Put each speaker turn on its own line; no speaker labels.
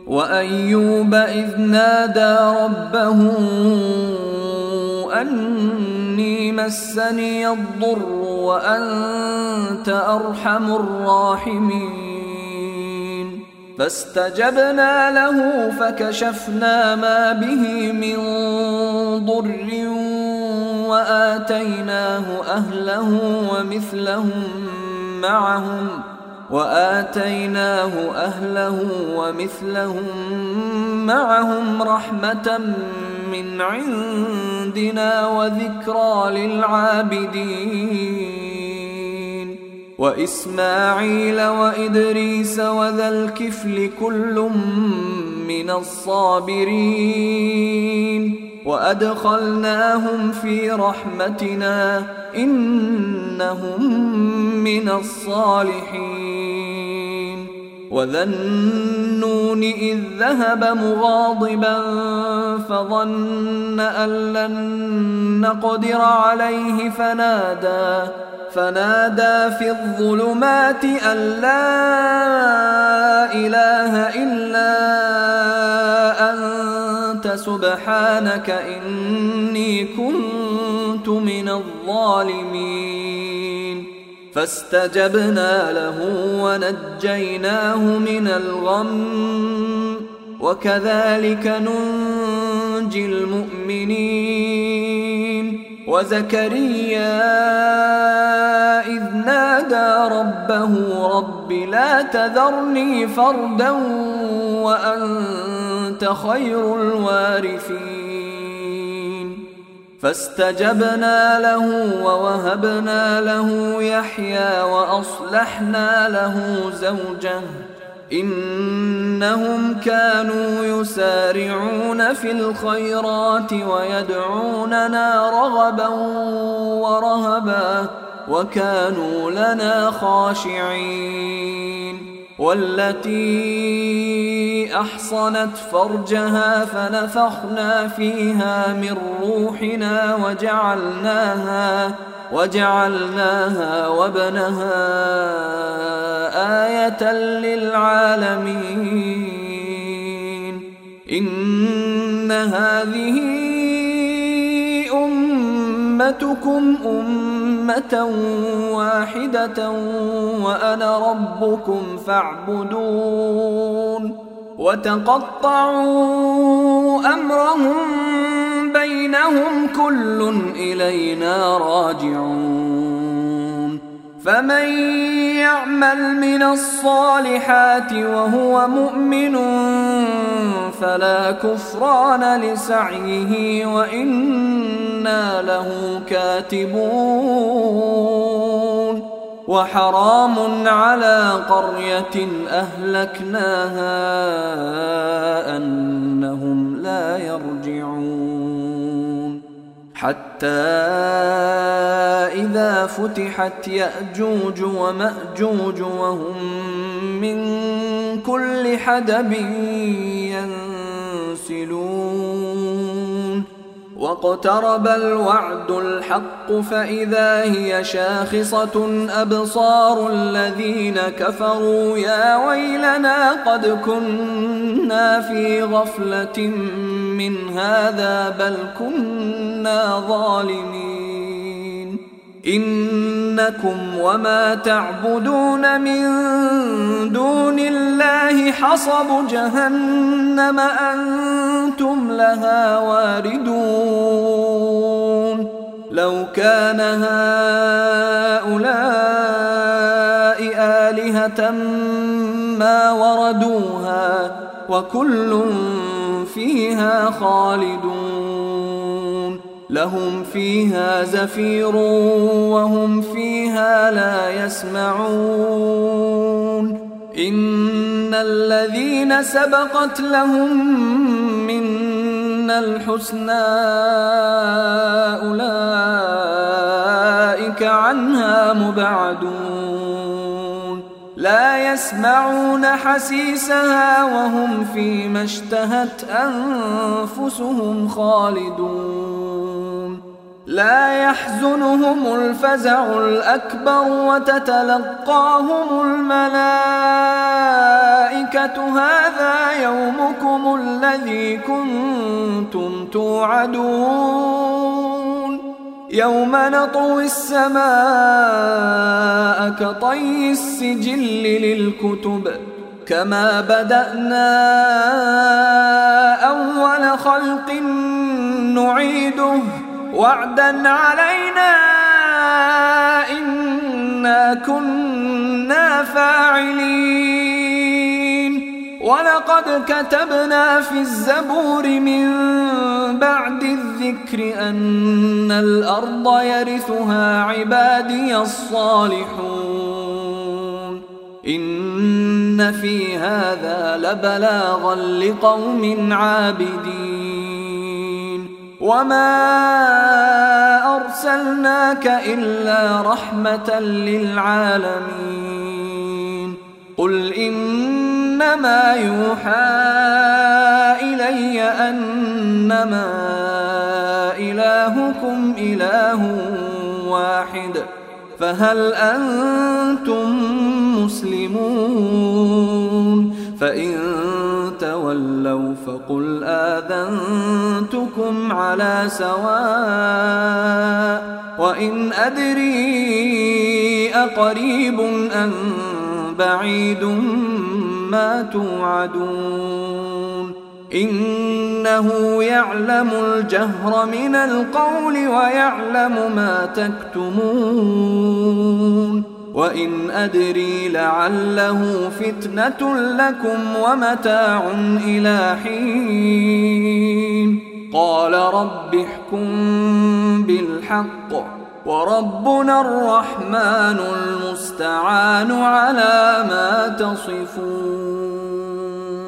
وأيوب إذ نادى ربه أني مسني الضر وأنت أرحم الراحمين فاستجبنا له فكشفنا ما به من ضر وآتيناه أهله ومثلهم معهم رحمة من عندنا وذكرى للعابدين وإسماعيل وإدريس وذا الكفل كل من الصابرين وأدخلناهم في رحمتنا إنهم من الصالحين وذا النون إذ ذهب مغاضبا فظن أن لن نقدر عليه فنادى في الظلمات أن لا إله إلا أنت سبحانك إني كنت من الظالمين فاستجبنا له ونجيناه من الغم وكذلك ننجي المؤمنين وزكريا إذ نادى ربه رب لا تذرني فردا وأنت خير الوارثين فاستجبنا له ووهبنا له يحيى وأصلحنا له زوجه إنهم كانوا يسارعون في الخيرات ويدعوننا رغبا ورهبا وكانوا لنا خاشعين والتي أحصنت فرجها فنفخنا فيها من روحنا وجعلناها وابنها آية للعالمين إن هذه أمتكم أمة واحدة وأنا ربكم فاعبدون وتقطعوا أمرهم بينهم كل إلينا راجعون فمن يعمل من الصالحات وهو مؤمن فلا كفران لسعيه وإنا له كاتبون وحرام على قرية أهلكناها أنهم لا يرجعون حتى إذا فتحت يأجوج ومأجوج وهم من كل حدب ينسلون واقترب الوعد الحق فإذا هي شاخصة أبصار الذين كفروا يا ويلنا قد كنا في غفلة من هذا بل كنا ظالمين إنكم وما تعبدون من دون الله حصب جهنم أنتم لها واردون لو كان هؤلاء آلهة ما وردوها وكل فيها خالدون لهم فيها زفير وهم فيها لا يسمعون إن الذين سبقت لهم منا الحسنى أولئك عنها مبعدون لا يسمعون حسيسها وهم فيما اشتهت أنفسهم خالدون لا يحزنهم الفزع الأكبر وتتلقاهم الملائكة هذا يومكم الذي كنتم توعدون يوم نطوي السماء كطي السجل للكتب كما بدأنا أول خلق نعيده وعدا علينا إنا كنا فاعلين ولقد كتبنا في الزبور من بعد الذكر أن الأرض يرثها عبادي الصالحون إن في هذا لبلاغا لقوم عابدين وما أرسلناك إلا رحمة للعالمين قل إنما يوحى إلي أنما إلهكم إله واحد فهل أنتم مسلمون فإن تولوا فقل آذنتكم على سواء وإن أدري أقريب أم بعيد ما توعدون إنه يعلم الجهر من القول ويعلم ما تكتمون وإن أدري لعله فتنة لكم ومتاع إلى حين قال رب احكم بالحق وربنا الرحمن المستعان على ما تصفون.